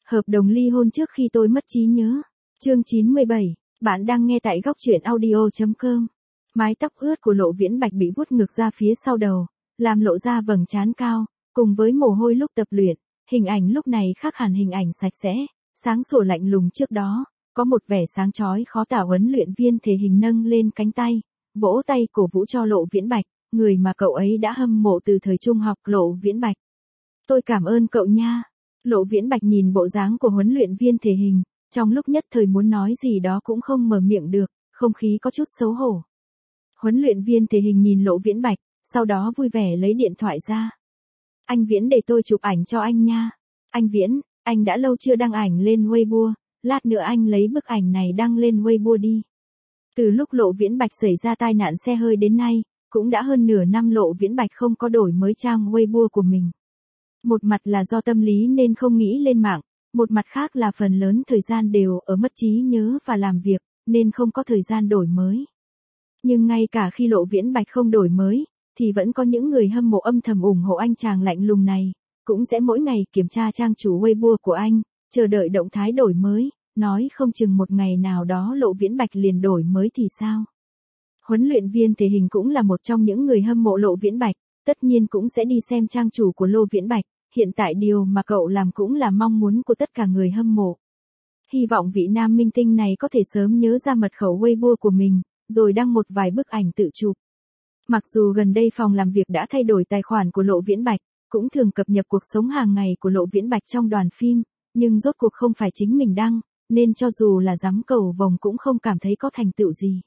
Hợp đồng ly hôn trước khi tôi mất trí nhớ. Chương 97, bạn đang nghe tại góc truyện audio.com. Mái tóc ướt của Lộ Viễn Bạch bị vuốt ngược ra phía sau đầu, làm lộ ra vầng trán cao, cùng với mồ hôi lúc tập luyện, hình ảnh lúc này khác hẳn hình ảnh sạch sẽ, sáng sủa lạnh lùng trước đó, có một vẻ sáng chói khó tả. Huấn luyện viên thể hình nâng lên cánh tay, vỗ tay cổ vũ cho Lộ Viễn Bạch, người mà cậu ấy đã hâm mộ từ thời trung học. Lộ Viễn Bạch, tôi cảm ơn cậu nha. Lộ Viễn Bạch nhìn bộ dáng của huấn luyện viên thể hình, trong lúc nhất thời muốn nói gì đó cũng không mở miệng được, không khí có chút xấu hổ. Huấn luyện viên thể hình nhìn Lộ Viễn Bạch, sau đó vui vẻ lấy điện thoại ra. Anh Viễn, để tôi chụp ảnh cho anh nha. Anh Viễn, anh đã lâu chưa đăng ảnh lên Weibo, lát nữa anh lấy bức ảnh này đăng lên Weibo đi. Từ lúc Lộ Viễn Bạch xảy ra tai nạn xe hơi đến nay, cũng đã hơn nửa năm Lộ Viễn Bạch không có đổi mới trang Weibo của mình. Một mặt là do tâm lý nên không nghĩ lên mạng, một mặt khác là phần lớn thời gian đều ở mất trí nhớ và làm việc, nên không có thời gian đổi mới. Nhưng ngay cả khi Lộ Viễn Bạch không đổi mới, thì vẫn có những người hâm mộ âm thầm ủng hộ anh chàng lạnh lùng này, cũng sẽ mỗi ngày kiểm tra trang chủ Weibo của anh, chờ đợi động thái đổi mới, nói không chừng một ngày nào đó Lộ Viễn Bạch liền đổi mới thì sao. Huấn luyện viên thể hình cũng là một trong những người hâm mộ Lộ Viễn Bạch, tất nhiên cũng sẽ đi xem trang chủ của Lộ Viễn Bạch, hiện tại điều mà cậu làm cũng là mong muốn của tất cả người hâm mộ. Hy vọng vị nam minh tinh này có thể sớm nhớ ra mật khẩu Weibo của mình, rồi đăng một vài bức ảnh tự chụp. Mặc dù gần đây phòng làm việc đã thay đổi tài khoản của Lộ Viễn Bạch, cũng thường cập nhật cuộc sống hàng ngày của Lộ Viễn Bạch trong đoàn phim, nhưng rốt cuộc không phải chính mình đăng, nên cho dù là giám cầu vồng cũng không cảm thấy có thành tựu gì.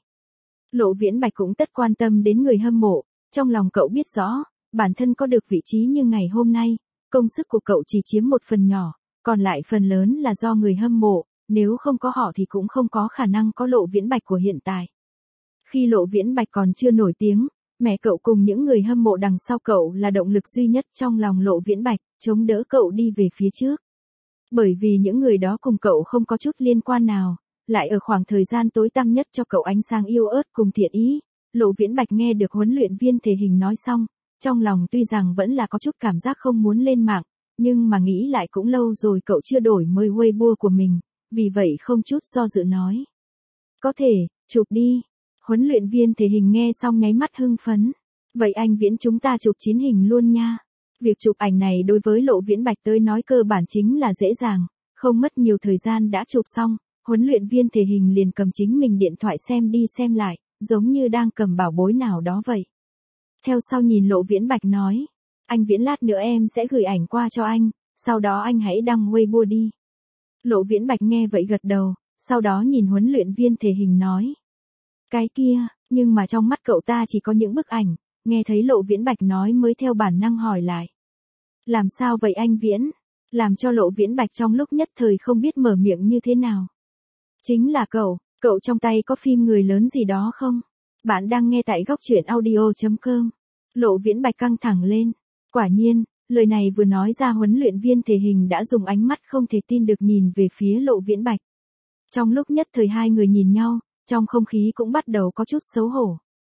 Lộ Viễn Bạch cũng tất quan tâm đến người hâm mộ, trong lòng cậu biết rõ, bản thân có được vị trí như ngày hôm nay, công sức của cậu chỉ chiếm một phần nhỏ, còn lại phần lớn là do người hâm mộ, nếu không có họ thì cũng không có khả năng có Lộ Viễn Bạch của hiện tại. Khi Lộ Viễn Bạch còn chưa nổi tiếng, mẹ cậu cùng những người hâm mộ đằng sau cậu là động lực duy nhất trong lòng Lộ Viễn Bạch, chống đỡ cậu đi về phía trước. Bởi vì những người đó cùng cậu không có chút liên quan nào, lại ở khoảng thời gian tối tăm nhất cho cậu ánh sáng yêu ớt cùng thiện ý. Lộ Viễn Bạch nghe được huấn luyện viên thể hình nói xong, trong lòng tuy rằng vẫn là có chút cảm giác không muốn lên mạng, nhưng mà nghĩ lại cũng lâu rồi cậu chưa đổi mới Weibo của mình, vì vậy không chút do dự nói. Có thể, chụp đi. Huấn luyện viên thể hình nghe xong nháy mắt hưng phấn. Vậy anh Viễn, chúng ta chụp chín hình luôn nha. Việc chụp ảnh này đối với Lộ Viễn Bạch tới nói cơ bản chính là dễ dàng, không mất nhiều thời gian đã chụp xong, huấn luyện viên thể hình liền cầm chính mình điện thoại xem đi xem lại, giống như đang cầm bảo bối nào đó vậy. Theo sau nhìn Lộ Viễn Bạch nói, anh Viễn, lát nữa em sẽ gửi ảnh qua cho anh, sau đó anh hãy đăng Weibo đi. Lộ Viễn Bạch nghe vậy gật đầu, sau đó nhìn huấn luyện viên thể hình nói. Cái kia, nhưng mà trong mắt cậu ta chỉ có những bức ảnh, nghe thấy Lộ Viễn Bạch nói mới theo bản năng hỏi lại. Làm sao vậy anh Viễn? Làm cho Lộ Viễn Bạch trong lúc nhất thời không biết mở miệng như thế nào. Chính là cậu trong tay có phim người lớn gì đó không? Bạn đang nghe tại góc truyện audio.com. Lộ Viễn Bạch căng thẳng lên. Quả nhiên, lời này vừa nói ra huấn luyện viên thể hình đã dùng ánh mắt không thể tin được nhìn về phía Lộ Viễn Bạch. Trong lúc nhất thời hai người nhìn nhau, trong không khí cũng bắt đầu có chút xấu hổ.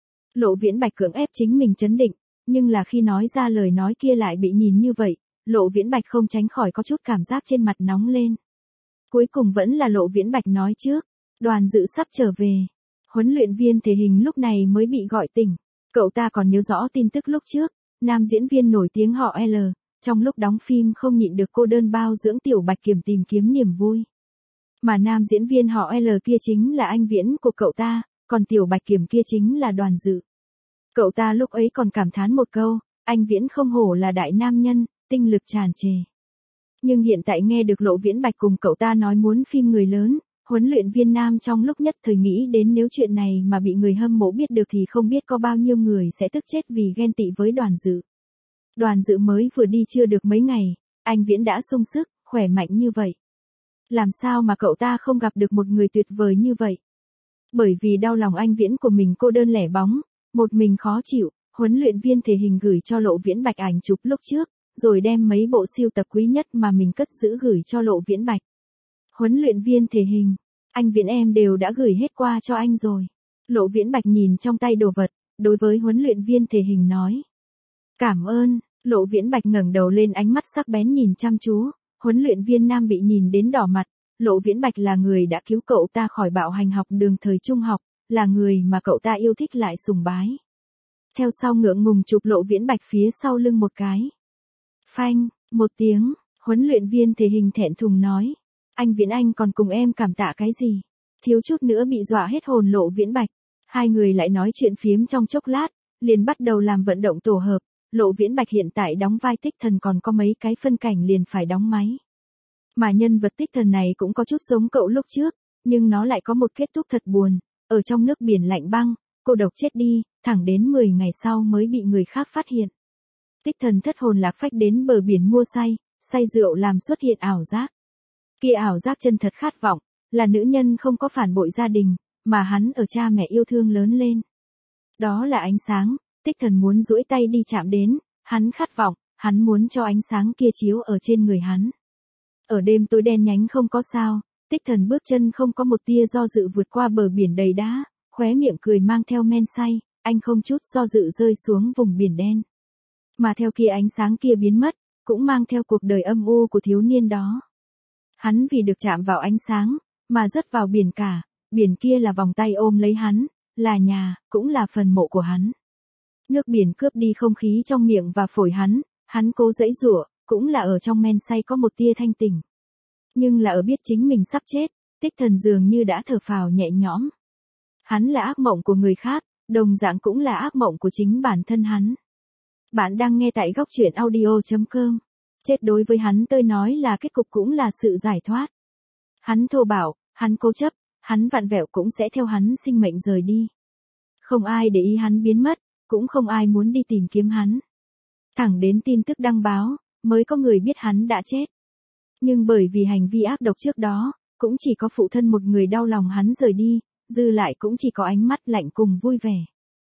Lộ Viễn Bạch cưỡng ép chính mình trấn định, nhưng là khi nói ra lời nói kia lại bị nhìn như vậy, Lộ Viễn Bạch không tránh khỏi có chút cảm giác trên mặt nóng lên. Cuối cùng vẫn là Lộ Viễn Bạch nói trước, Đoàn Dự sắp trở về. Huấn luyện viên thể hình lúc này mới bị gọi tỉnh, cậu ta còn nhớ rõ tin tức lúc trước, nam diễn viên nổi tiếng họ L, trong lúc đóng phim không nhịn được cô đơn bao dưỡng Tiểu Bạch Kiểm tìm kiếm niềm vui. Mà nam diễn viên họ L kia chính là anh Viễn của cậu ta, còn Tiểu Bạch Kiểm kia chính là Đoàn Dự. Cậu ta lúc ấy còn cảm thán một câu, anh Viễn không hổ là đại nam nhân, tinh lực tràn trề. Nhưng hiện tại nghe được Lộ Viễn Bạch cùng cậu ta nói muốn phim người lớn, huấn luyện viên nam trong lúc nhất thời nghĩ đến nếu chuyện này mà bị người hâm mộ biết được thì không biết có bao nhiêu người sẽ tức chết vì ghen tị với Đoàn Dự. Đoàn Dự mới vừa đi chưa được mấy ngày, anh Viễn đã sung sức, khỏe mạnh như vậy. Làm sao mà cậu ta không gặp được một người tuyệt vời như vậy? Bởi vì đau lòng anh Viễn của mình cô đơn lẻ bóng, một mình khó chịu, huấn luyện viên thể hình gửi cho Lộ Viễn Bạch ảnh chụp lúc trước, rồi đem mấy bộ sưu tập quý nhất mà mình cất giữ gửi cho Lộ Viễn Bạch. Huấn luyện viên thể hình, anh Viễn, em đều đã gửi hết qua cho anh rồi. Lộ Viễn Bạch nhìn trong tay đồ vật, đối với huấn luyện viên thể hình nói. Cảm ơn. Lộ Viễn Bạch ngẩng đầu lên, ánh mắt sắc bén nhìn chăm chú. Huấn luyện viên nam bị nhìn đến đỏ mặt, Lộ Viễn Bạch là người đã cứu cậu ta khỏi bạo hành học đường thời trung học, là người mà cậu ta yêu thích lại sùng bái. Theo sau ngượng ngùng chụp Lộ Viễn Bạch phía sau lưng một cái. Phanh, một tiếng, huấn luyện viên thể hình thẹn thùng nói. Anh Viễn Anh còn cùng em cảm tạ cái gì? Thiếu chút nữa bị dọa hết hồn Lộ Viễn Bạch. Hai người lại nói chuyện phiếm trong chốc lát, liền bắt đầu làm vận động tổ hợp. Lộ Viễn Bạch hiện tại đóng vai Tích Thần còn có mấy cái phân cảnh liền phải đóng máy. Mà nhân vật Tích Thần này cũng có chút giống cậu lúc trước, nhưng nó lại có một kết thúc thật buồn. Ở trong nước biển lạnh băng, cô độc chết đi, thẳng đến 10 ngày sau mới bị người khác phát hiện. Tích Thần thất hồn lạc phách đến bờ biển mua say rượu làm xuất hiện ảo giác. Kia ảo giác chân thật khát vọng, là nữ nhân không có phản bội gia đình, mà hắn ở cha mẹ yêu thương lớn lên. Đó là ánh sáng, Tích Thần muốn duỗi tay đi chạm đến, hắn khát vọng, hắn muốn cho ánh sáng kia chiếu ở trên người hắn. Ở đêm tối đen nhánh không có sao, Tích Thần bước chân không có một tia do dự vượt qua bờ biển đầy đá, khóe miệng cười mang theo men say, anh không chút do dự rơi xuống vùng biển đen. Mà theo kia ánh sáng kia biến mất, cũng mang theo cuộc đời âm u của thiếu niên đó. Hắn vì được chạm vào ánh sáng, mà rớt vào biển cả, biển kia là vòng tay ôm lấy hắn, là nhà, cũng là phần mộ của hắn. Nước biển cướp đi không khí trong miệng và phổi hắn cố giãy giụa, cũng là ở trong men say có một tia thanh tỉnh. Nhưng là ở biết chính mình sắp chết, Tích Thần dường như đã thở phào nhẹ nhõm. Hắn là ác mộng của người khác, đồng dạng cũng là ác mộng của chính bản thân hắn. Bạn đang nghe tại góc truyện audio.com. Chết đối với hắn tôi nói là kết cục cũng là sự giải thoát. Hắn thô bạo, hắn cố chấp, hắn vặn vẹo cũng sẽ theo hắn sinh mệnh rời đi. Không ai để ý hắn biến mất, cũng không ai muốn đi tìm kiếm hắn. Thẳng đến tin tức đăng báo, mới có người biết hắn đã chết. Nhưng bởi vì hành vi ác độc trước đó, cũng chỉ có phụ thân một người đau lòng hắn rời đi, dư lại cũng chỉ có ánh mắt lạnh cùng vui vẻ.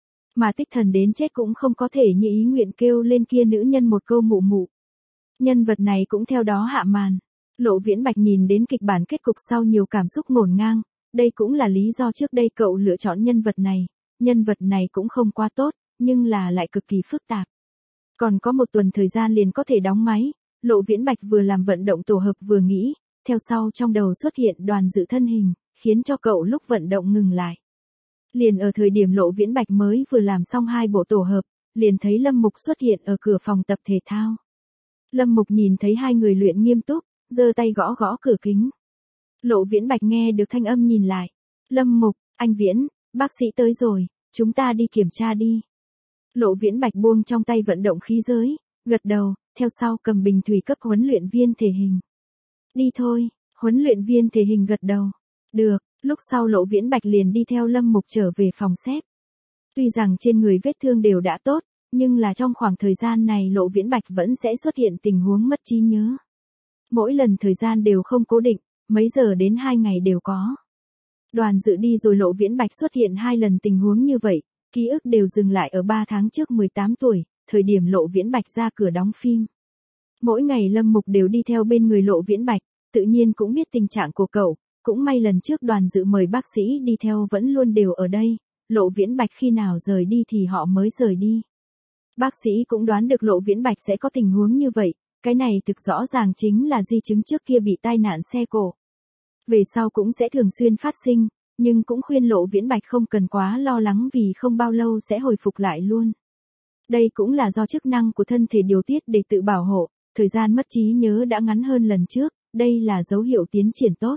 Mà Tích Thần đến chết cũng không có thể như ý nguyện kêu lên kia nữ nhân một câu mụ mụ. Nhân vật này cũng theo đó hạ màn. Lộ Viễn Bạch nhìn đến kịch bản kết cục sau nhiều cảm xúc ngổn ngang, đây cũng là lý do trước đây cậu lựa chọn nhân vật này. Nhân vật này cũng không quá tốt, nhưng là lại cực kỳ phức tạp. Còn có một tuần thời gian liền có thể đóng máy, Lộ Viễn Bạch vừa làm vận động tổ hợp vừa nghĩ, theo sau trong đầu xuất hiện Đoàn Dự thân hình, khiến cho cậu lúc vận động ngừng lại. Liền ở thời điểm Lộ Viễn Bạch mới vừa làm xong 2 bộ tổ hợp, liền thấy Lâm Mục xuất hiện ở cửa phòng tập thể thao. Lâm Mục nhìn thấy hai người luyện nghiêm túc, giơ tay gõ gõ cửa kính. Lộ Viễn Bạch nghe được thanh âm nhìn lại. Lâm Mục, anh Viễn, bác sĩ tới rồi, chúng ta đi kiểm tra đi. Lộ Viễn Bạch buông trong tay vận động khí giới, gật đầu, theo sau cầm bình thủy cấp huấn luyện viên thể hình. Đi thôi, huấn luyện viên thể hình gật đầu. Được, lúc sau Lộ Viễn Bạch liền đi theo Lâm Mục trở về phòng xếp. Tuy rằng trên người vết thương đều đã tốt, nhưng là trong khoảng thời gian này Lộ Viễn Bạch vẫn sẽ xuất hiện tình huống mất trí nhớ. Mỗi lần thời gian đều không cố định, mấy giờ đến 2 ngày đều có. Đoàn Dự đi rồi Lộ Viễn Bạch xuất hiện 2 lần tình huống như vậy, ký ức đều dừng lại ở 3 tháng trước 18 tuổi, thời điểm Lộ Viễn Bạch ra cửa đóng phim. Mỗi ngày Lâm Mục đều đi theo bên người Lộ Viễn Bạch, tự nhiên cũng biết tình trạng của cậu, cũng may lần trước Đoàn Dự mời bác sĩ đi theo vẫn luôn đều ở đây, Lộ Viễn Bạch khi nào rời đi thì họ mới rời đi. Bác sĩ cũng đoán được Lộ Viễn Bạch sẽ có tình huống như vậy, cái này thực rõ ràng chính là di chứng trước kia bị tai nạn xe cộ. Về sau cũng sẽ thường xuyên phát sinh, nhưng cũng khuyên Lộ Viễn Bạch không cần quá lo lắng vì không bao lâu sẽ hồi phục lại luôn. Đây cũng là do chức năng của thân thể điều tiết để tự bảo hộ, thời gian mất trí nhớ đã ngắn hơn lần trước, đây là dấu hiệu tiến triển tốt.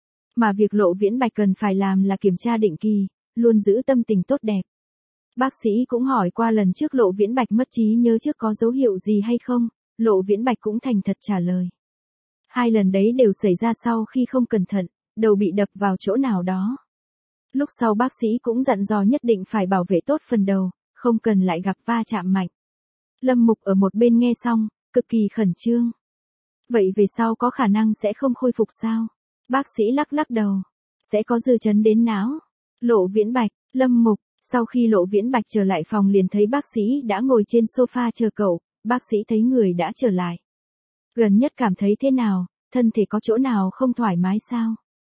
Mà việc Lộ Viễn Bạch cần phải làm là kiểm tra định kỳ, luôn giữ tâm tình tốt đẹp. Bác sĩ cũng hỏi qua lần trước Lộ Viễn Bạch mất trí nhớ trước có dấu hiệu gì hay không, Lộ Viễn Bạch cũng thành thật trả lời. 2 lần đấy đều xảy ra sau khi không cẩn thận, đầu bị đập vào chỗ nào đó. Lúc sau bác sĩ cũng dặn dò nhất định phải bảo vệ tốt phần đầu, không cần lại gặp va chạm mạnh. Lâm Mục ở một bên nghe xong, cực kỳ khẩn trương. Vậy về sau có khả năng sẽ không khôi phục sao? Bác sĩ lắc lắc đầu. Sẽ có dư chấn đến não. Lộ Viễn Bạch, Lâm Mục, sau khi Lộ Viễn Bạch trở lại phòng liền thấy bác sĩ đã ngồi trên sofa chờ cậu, bác sĩ thấy người đã trở lại. Gần nhất cảm thấy thế nào, thân thể có chỗ nào không thoải mái sao?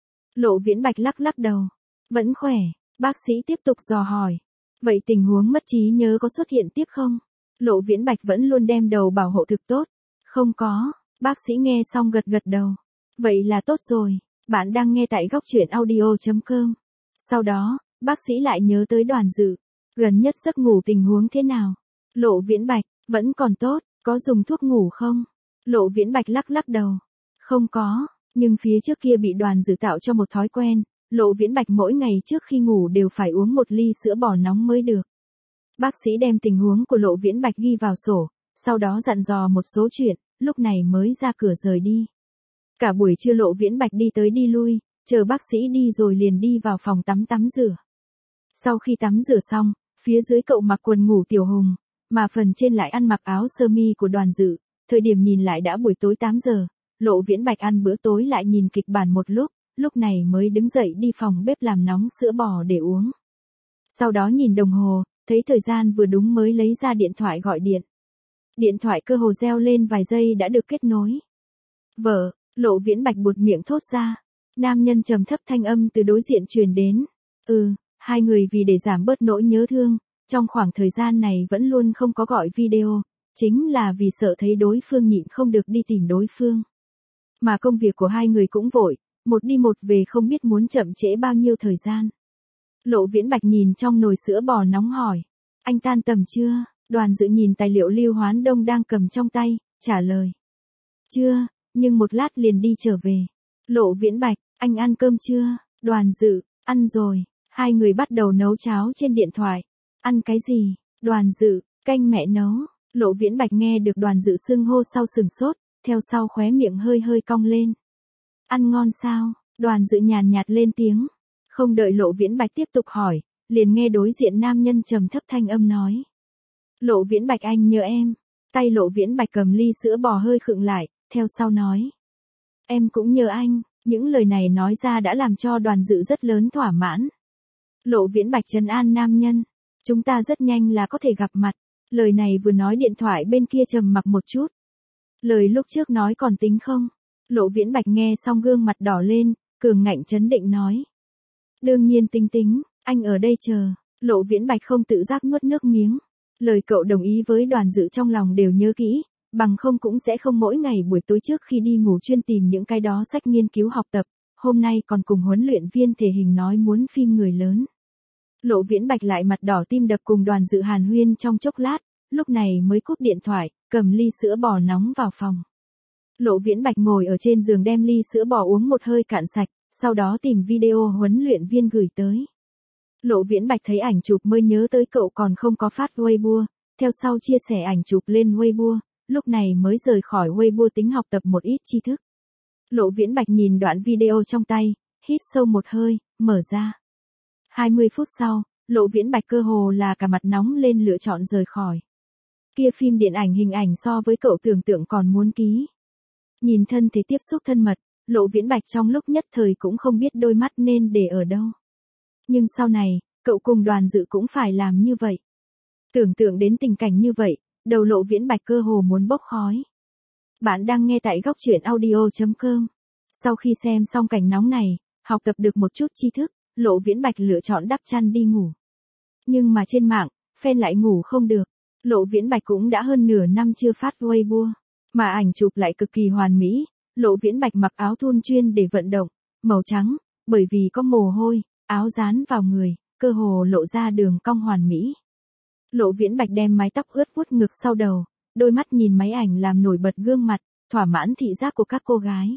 Lộ Viễn Bạch lắc lắc đầu. Vẫn khỏe, bác sĩ tiếp tục dò hỏi. Vậy tình huống mất trí nhớ có xuất hiện tiếp không? Lộ Viễn Bạch vẫn luôn đem đầu bảo hộ thực tốt. Không có, Bác sĩ nghe xong gật gật đầu. Vậy là tốt rồi, bạn đang nghe tại góc truyện audio.com. Sau đó, bác sĩ lại nhớ tới Đoàn Dự. Gần nhất giấc ngủ tình huống thế nào? Lộ Viễn Bạch, vẫn còn tốt, có dùng thuốc ngủ không? Lộ Viễn Bạch lắc lắc đầu. Không có, nhưng phía trước kia bị Đoàn Dự tạo cho một thói quen, Lộ Viễn Bạch mỗi ngày trước khi ngủ đều phải uống một ly sữa bò nóng mới được. Bác sĩ đem tình huống của Lộ Viễn Bạch ghi vào sổ, sau đó dặn dò một số chuyện, lúc này mới ra cửa rời đi. Cả buổi trưa Lộ Viễn Bạch đi tới đi lui, chờ bác sĩ đi rồi liền đi vào phòng tắm rửa. Sau khi tắm rửa xong, phía dưới cậu mặc quần ngủ Tiểu Hùng, mà phần trên lại ăn mặc áo sơ mi của Đoàn Dự. Thời điểm nhìn lại đã buổi tối 8 giờ, Lộ Viễn Bạch ăn bữa tối lại nhìn kịch bản một lúc này mới đứng dậy đi phòng bếp làm nóng sữa bò để uống. Sau đó nhìn đồng hồ, thấy thời gian vừa đúng mới lấy ra điện thoại gọi điện. Điện thoại cơ hồ reo lên vài giây đã được kết nối. Vợ, Lộ Viễn Bạch buột miệng thốt ra. Nam nhân trầm thấp thanh âm từ đối diện truyền đến. Hai người vì để giảm bớt nỗi nhớ thương, trong khoảng thời gian này vẫn luôn không có gọi video, chính là vì sợ thấy đối phương nhịn không được đi tìm đối phương. Mà công việc của hai người cũng vội, một đi một về không biết muốn chậm trễ bao nhiêu thời gian. Lộ Viễn Bạch nhìn trong nồi sữa bò nóng hỏi. Anh tan tầm chưa? Đoàn Dự nhìn tài liệu Lưu Hoán Đông đang cầm trong tay, trả lời. Chưa, nhưng một lát liền đi trở về. Lộ Viễn Bạch, anh ăn cơm chưa? Đoàn Dự, ăn rồi. Hai người bắt đầu nấu cháo trên điện thoại. Ăn cái gì? Đoàn Dự, canh mẹ nấu. Lộ Viễn Bạch nghe được Đoàn Dự xưng hô sau sừng sốt, theo sau khóe miệng hơi cong lên. Ăn ngon sao? Đoàn Dự nhàn nhạt lên tiếng. Không đợi Lộ Viễn Bạch tiếp tục hỏi, liền nghe đối diện nam nhân trầm thấp thanh âm nói. Lộ Viễn Bạch anh nhớ em. Tay Lộ Viễn Bạch cầm ly sữa bò hơi khựng lại, theo sau nói. Em cũng nhớ anh. Những lời này nói ra đã làm cho Đoàn Dự rất lớn thỏa mãn. Lộ Viễn Bạch trấn an nam nhân. Chúng ta rất nhanh là có thể gặp mặt. Lời này vừa nói điện thoại bên kia trầm mặc một chút. Lời lúc trước nói còn tính không? Lộ Viễn Bạch nghe xong gương mặt đỏ lên, cường ngạnh trấn định nói. Đương nhiên tính, anh ở đây chờ. Lộ Viễn Bạch không tự giác nuốt nước miếng. Lời cậu đồng ý với Đoàn Dự trong lòng đều nhớ kỹ, bằng không cũng sẽ không mỗi ngày buổi tối trước khi đi ngủ chuyên tìm những cái đó sách nghiên cứu học tập, hôm nay còn cùng huấn luyện viên thể hình nói muốn phim người lớn. Lộ Viễn Bạch lại mặt đỏ tim đập cùng Đoàn Dự hàn huyên trong chốc lát, lúc này mới cúp điện thoại, cầm ly sữa bò nóng vào phòng. Lộ Viễn Bạch ngồi ở trên giường đem ly sữa bò uống một hơi cạn sạch, sau đó tìm video huấn luyện viên gửi tới. Lộ Viễn Bạch thấy ảnh chụp mới nhớ tới cậu còn không có phát Weibo, theo sau chia sẻ ảnh chụp lên Weibo, lúc này mới rời khỏi Weibo tính học tập một ít tri thức. Lộ Viễn Bạch nhìn đoạn video trong tay, hít sâu một hơi, mở ra. 20 phút sau, Lộ Viễn Bạch cơ hồ là cả mặt nóng lên lựa chọn rời khỏi. Kia phim điện ảnh hình ảnh so với cậu tưởng tượng còn muốn ký. Nhìn thân thể tiếp xúc thân mật, Lộ Viễn Bạch trong lúc nhất thời cũng không biết đôi mắt nên để ở đâu. Nhưng sau này, cậu cùng Đoàn Dự cũng phải làm như vậy. Tưởng tượng đến tình cảnh như vậy, đầu Lộ Viễn Bạch cơ hồ muốn bốc khói. Bạn đang nghe tại góc truyện audio.com. Sau khi xem xong cảnh nóng này, học tập được một chút tri thức, Lộ Viễn Bạch lựa chọn đắp chăn đi ngủ. Nhưng mà trên mạng, fan lại ngủ không được. Lộ Viễn Bạch cũng đã hơn nửa năm chưa phát Weibo, mà ảnh chụp lại cực kỳ hoàn mỹ. Lộ Viễn Bạch mặc áo thun chuyên để vận động, màu trắng, bởi vì có mồ hôi, áo dán vào người, cơ hồ lộ ra đường cong hoàn mỹ. Lộ Viễn Bạch đem mái tóc ướt vuốt ngược sau đầu, đôi mắt nhìn máy ảnh làm nổi bật gương mặt, thỏa mãn thị giác của các cô gái.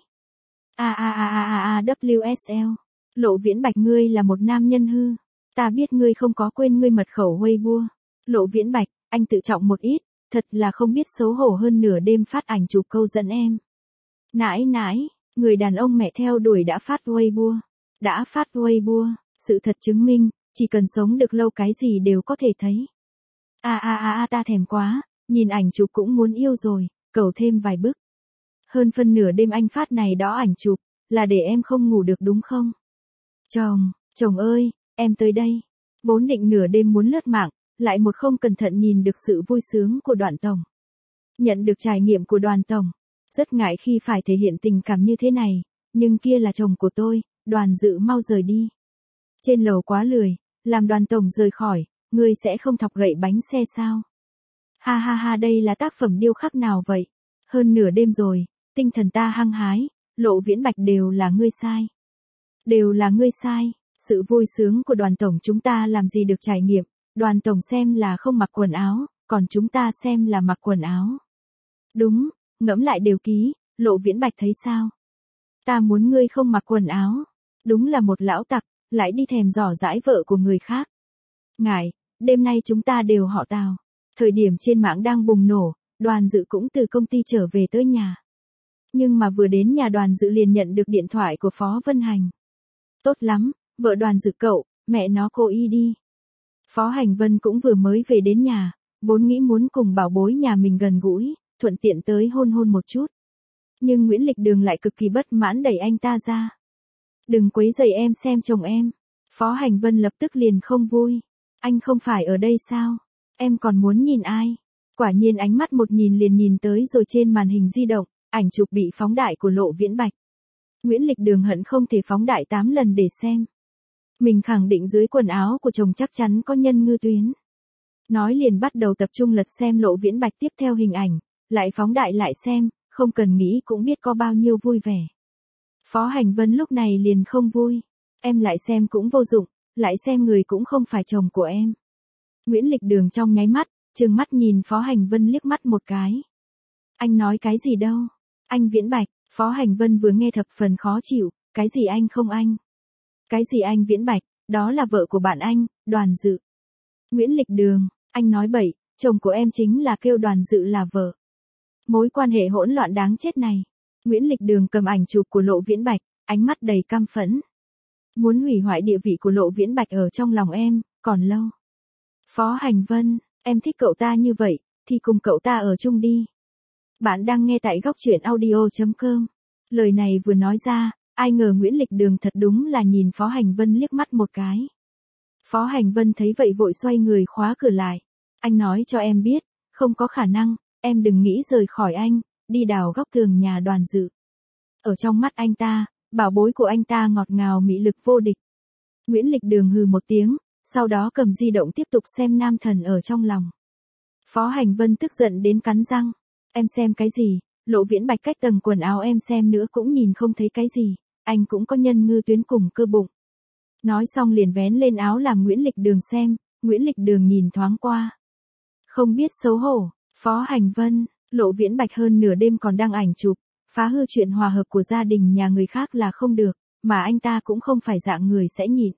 WSL. Lộ Viễn Bạch ngươi là một nam nhân hư. Ta biết ngươi không có quên ngươi mật khẩu Weibo. Lộ Viễn Bạch, anh tự trọng một ít, thật là không biết xấu hổ hơn nửa đêm phát ảnh chụp câu dẫn em. Nãi, người đàn ông mẹ theo đuổi đã phát Weibo. Đã phát Weibo, sự thật chứng minh, chỉ cần sống được lâu cái gì đều có thể thấy. Ta thèm quá, nhìn ảnh chụp cũng muốn yêu rồi, cầu thêm vài bức. Hơn phân nửa đêm anh phát này đó ảnh chụp, là để em không ngủ được đúng không? Chồng ơi, em tới đây. Vốn định nửa đêm muốn lướt mạng, lại một không cẩn thận nhìn được sự vui sướng của Đoàn tổng. Nhận được trải nghiệm của Đoàn tổng. Rất ngại khi phải thể hiện tình cảm như thế này, nhưng kia là chồng của tôi, Đoàn Dự mau rời đi. Trên lầu quá lười, làm Đoàn tổng rời khỏi, ngươi sẽ không thọc gậy bánh xe sao? Ha đây là tác phẩm điêu khắc nào vậy? Hơn nửa đêm rồi, tinh thần ta hăng hái, Lộ Viễn Bạch đều là ngươi sai. Đều là ngươi sai, sự vui sướng của đoàn tổng chúng ta làm gì được trải nghiệm, đoàn tổng xem là không mặc quần áo, còn chúng ta xem là mặc quần áo. Đúng, ngẫm lại đều ký, Lộ Viễn Bạch thấy sao? Ta muốn ngươi không mặc quần áo, đúng là một lão tặc, lại đi thèm dò dãi vợ của người khác. Ngài, đêm nay chúng ta đều họ Tào. Thời điểm trên mạng đang bùng nổ, Đoàn Dự cũng từ công ty trở về tới nhà. Nhưng mà vừa đến nhà Đoàn Dự liền nhận được điện thoại của Phó Vân Hành. Tốt lắm, vợ Đoàn Dự cậu, mẹ nó cô y đi. Phó Hành Vân cũng vừa mới về đến nhà, vốn nghĩ muốn cùng bảo bối nhà mình gần gũi, thuận tiện tới hôn hôn một chút. Nhưng Nguyễn Lịch Đường lại cực kỳ bất mãn đẩy anh ta ra. Đừng quấy rầy em xem chồng em. Phó Hành Vân lập tức liền không vui. Anh không phải ở đây sao? Em còn muốn nhìn ai? Quả nhiên ánh mắt một nhìn liền nhìn tới rồi trên màn hình di động, ảnh chụp bị phóng đại của Lộ Viễn Bạch. Nguyễn Lịch Đường hận không thể phóng đại 8 lần để xem. Mình khẳng định dưới quần áo của chồng chắc chắn có nhân ngư tuyến. Nói liền bắt đầu tập trung lật xem Lộ Viễn Bạch tiếp theo hình ảnh, lại phóng đại lại xem, không cần nghĩ cũng biết có bao nhiêu vui vẻ. Phó Hành Vân lúc này liền không vui. Em lại xem cũng vô dụng, lại xem người cũng không phải chồng của em. Nguyễn Lịch Đường trong nháy mắt, trừng mắt nhìn Phó Hành Vân liếc mắt một cái. Anh nói cái gì đâu? Anh Viễn Bạch, Phó Hành Vân vừa nghe thập phần khó chịu, cái gì anh không anh? Cái gì anh Viễn Bạch, đó là vợ của bạn anh, Đoàn Dự. Nguyễn Lịch Đường, anh nói bậy, chồng của em chính là kêu Đoàn Dự là vợ. Mối quan hệ hỗn loạn đáng chết này. Nguyễn Lịch Đường cầm ảnh chụp của Lộ Viễn Bạch, ánh mắt đầy căm phẫn. Muốn hủy hoại địa vị của Lộ Viễn Bạch ở trong lòng em, còn lâu. Phó Hành Vân, em thích cậu ta như vậy, thì cùng cậu ta ở chung đi. Bạn đang nghe tại góc truyện audio.com. Lời này vừa nói ra, ai ngờ Nguyễn Lịch Đường thật đúng là nhìn Phó Hành Vân liếc mắt một cái. Phó Hành Vân thấy vậy vội xoay người khóa cửa lại. Anh nói cho em biết, không có khả năng, em đừng nghĩ rời khỏi anh, đi đào góc tường nhà Đoàn Dự. Ở trong mắt anh ta, bảo bối của anh ta ngọt ngào mị lực vô địch. Nguyễn Lịch Đường hừ một tiếng, sau đó cầm di động tiếp tục xem nam thần ở trong lòng. Phó Hành Vân tức giận đến cắn răng. Em xem cái gì, Lộ Viễn Bạch cách tầng quần áo em xem nữa cũng nhìn không thấy cái gì, anh cũng có nhân ngư tuyến cùng cơ bụng. Nói xong liền vén lên áo làm Nguyễn Lịch Đường xem, Nguyễn Lịch Đường nhìn thoáng qua. Không biết xấu hổ, Phó Hành Vân, Lộ Viễn Bạch hơn nửa đêm còn đăng ảnh chụp, phá hư chuyện hòa hợp của gia đình nhà người khác là không được, mà anh ta cũng không phải dạng người sẽ nhịn.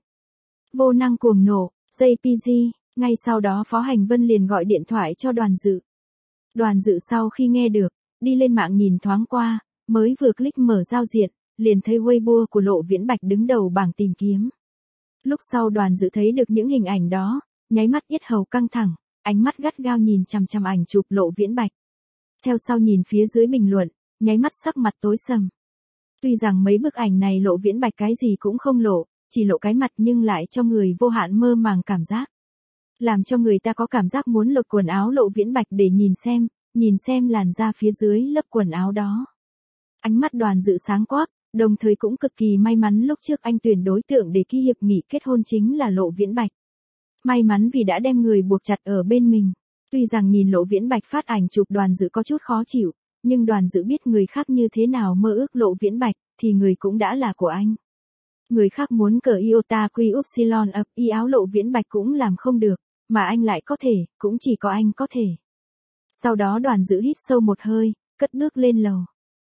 Vô năng cuồng nổ, JPG, ngay sau đó Phó Hành Vân liền gọi điện thoại cho Đoàn Dự. Đoàn Dự sau khi nghe được, đi lên mạng nhìn thoáng qua, mới vừa click mở giao diện, liền thấy Weibo của Lộ Viễn Bạch đứng đầu bảng tìm kiếm. Lúc sau Đoàn Dự thấy được những hình ảnh đó, nháy mắt yết hầu căng thẳng, ánh mắt gắt gao nhìn chằm chằm ảnh chụp Lộ Viễn Bạch. Theo sau nhìn phía dưới bình luận, nháy mắt sắc mặt tối sầm. Tuy rằng mấy bức ảnh này Lộ Viễn Bạch cái gì cũng không lộ, chỉ lộ cái mặt nhưng lại cho người vô hạn mơ màng cảm giác. Làm cho người ta có cảm giác muốn lột quần áo Lộ Viễn Bạch để nhìn xem làn da phía dưới lớp quần áo đó. Ánh mắt Đoàn Dự sáng quắc, đồng thời cũng cực kỳ may mắn lúc trước anh tuyển đối tượng để ký hiệp nghị kết hôn chính là Lộ Viễn Bạch. May mắn vì đã đem người buộc chặt ở bên mình. Tuy rằng nhìn Lộ Viễn Bạch phát ảnh chụp Đoàn Dự có chút khó chịu, nhưng Đoàn Dự biết người khác như thế nào mơ ước Lộ Viễn Bạch, thì người cũng đã là của anh. Người khác muốn cờ iota quy upsilon ập y áo Lộ Viễn Bạch cũng làm không được, mà anh lại có thể, cũng chỉ có anh có thể. Sau đó Đoàn Dự hít sâu một hơi, cất bước lên lầu.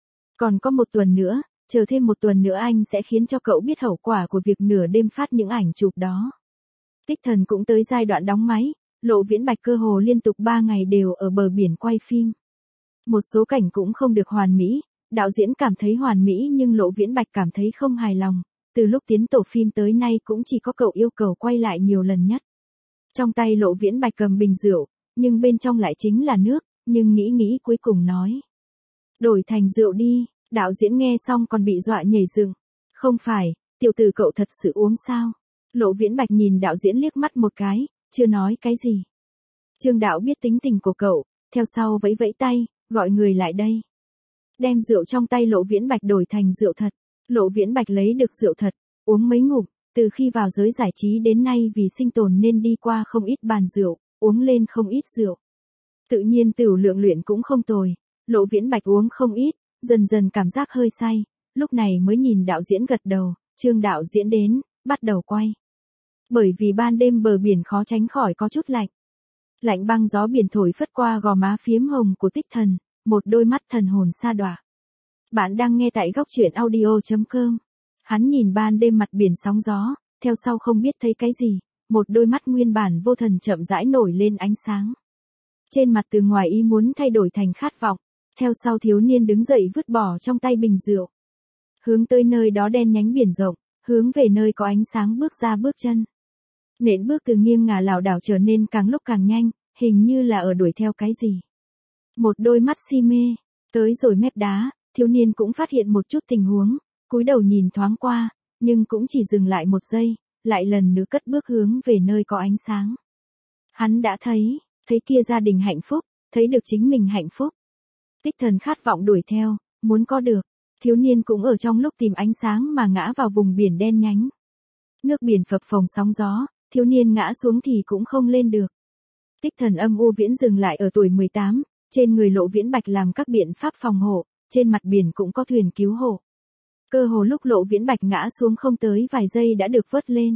Còn có một tuần nữa, chờ thêm một tuần nữa anh sẽ khiến cho cậu biết hậu quả của việc nửa đêm phát những ảnh chụp đó. Tích Thần cũng tới giai đoạn đóng máy, Lộ Viễn Bạch cơ hồ liên tục 3 ngày đều ở bờ biển quay phim. Một số cảnh cũng không được hoàn mỹ, đạo diễn cảm thấy hoàn mỹ nhưng Lộ Viễn Bạch cảm thấy không hài lòng, từ lúc tiến tổ phim tới nay cũng chỉ có cậu yêu cầu quay lại nhiều lần nhất. Trong tay Lộ Viễn Bạch cầm bình rượu, nhưng bên trong lại chính là nước, nhưng nghĩ cuối cùng nói. Đổi thành rượu đi, đạo diễn nghe xong còn bị dọa nhảy dựng. Không phải, tiểu tử cậu thật sự uống sao? Lộ Viễn Bạch nhìn đạo diễn liếc mắt một cái, chưa nói cái gì. Trương đạo biết tính tình của cậu, theo sau vẫy vẫy tay, gọi người lại đây. Đem rượu trong tay Lộ Viễn Bạch đổi thành rượu thật. Lộ Viễn Bạch lấy được rượu thật, uống mấy ngụm, từ khi vào giới giải trí đến nay vì sinh tồn nên đi qua không ít bàn rượu, uống lên không ít rượu. Tự nhiên tửu lượng luyện cũng không tồi, Lộ Viễn Bạch uống không ít, dần dần cảm giác hơi say, lúc này mới nhìn đạo diễn gật đầu, Trương đạo diễn đến, bắt đầu quay. Bởi vì ban đêm bờ biển khó tránh khỏi có chút lạnh. Lạnh băng gió biển thổi phất qua gò má phiếm hồng của Tích Thần, một đôi mắt thần hồn sa đọa. Bạn đang nghe tại góc truyện audio.com. Hắn nhìn ban đêm mặt biển sóng gió, theo sau không biết thấy cái gì, một đôi mắt nguyên bản vô thần chậm rãi nổi lên ánh sáng. Trên mặt từ ngoài ý muốn thay đổi thành khát vọng, theo sau thiếu niên đứng dậy vứt bỏ trong tay bình rượu. Hướng tới nơi đó đen nhánh biển rộng, hướng về nơi có ánh sáng bước ra bước chân. Nện bước từ nghiêng ngả lảo đảo trở nên càng lúc càng nhanh, hình như là ở đuổi theo cái gì. Một đôi mắt si mê, tới rồi mép đá, thiếu niên cũng phát hiện một chút tình huống, cúi đầu nhìn thoáng qua, nhưng cũng chỉ dừng lại một giây, lại lần nữa cất bước hướng về nơi có ánh sáng. Hắn đã thấy kia gia đình hạnh phúc, thấy được chính mình hạnh phúc. Tích Thần khát vọng đuổi theo, muốn có được, thiếu niên cũng ở trong lúc tìm ánh sáng mà ngã vào vùng biển đen nhánh. Nước biển phập phồng sóng gió, thiếu niên ngã xuống thì cũng không lên được. Tích Thần âm u viễn dừng lại ở tuổi 18, trên người Lộ Viễn Bạch làm các biện pháp phòng hộ, trên mặt biển cũng có thuyền cứu hộ. Cơ hồ lúc Lộ Viễn Bạch ngã xuống không tới vài giây đã được vớt lên.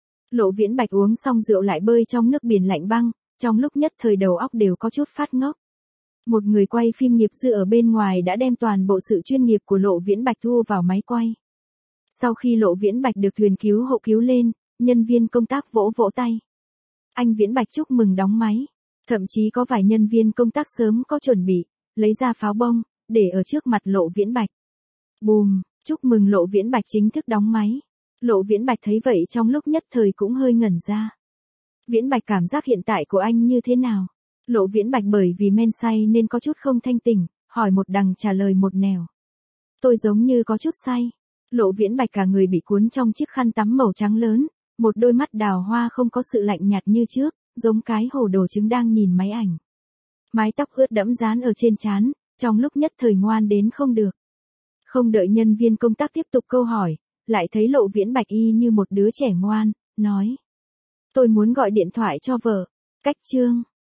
Lộ Viễn Bạch uống xong rượu lại bơi trong nước biển lạnh băng, trong lúc nhất thời đầu óc đều có chút phát ngốc. Một người quay phim nghiệp dư ở bên ngoài đã đem toàn bộ sự chuyên nghiệp của Lộ Viễn Bạch thu vào máy quay. Sau khi Lộ Viễn Bạch được thuyền cứu hộ cứu lên, nhân viên công tác vỗ vỗ tay. Anh Viễn Bạch chúc mừng đóng máy. Thậm chí có vài nhân viên công tác sớm có chuẩn bị, lấy ra pháo bông, để ở trước mặt Lộ Viễn Bạch. Bùm, chúc mừng Lộ Viễn Bạch chính thức đóng máy. Lộ Viễn Bạch thấy vậy trong lúc nhất thời cũng hơi ngẩn ra. Viễn Bạch cảm giác hiện tại của anh như thế nào? Lộ Viễn Bạch bởi vì men say nên có chút không thanh tỉnh, hỏi một đằng trả lời một nẻo. Tôi giống như có chút say. Lộ Viễn Bạch cả người bị cuốn trong chiếc khăn tắm màu trắng lớn, một đôi mắt đào hoa không có sự lạnh nhạt như trước, giống cái hồ đồ trứng đang nhìn máy ảnh. Mái tóc ướt đẫm dán ở trên trán, trong lúc nhất thời ngoan đến không được. Không đợi nhân viên công tác tiếp tục câu hỏi, lại thấy Lộ Viễn Bạch y như một đứa trẻ ngoan, nói. Tôi muốn gọi điện thoại cho vợ. Cách chương.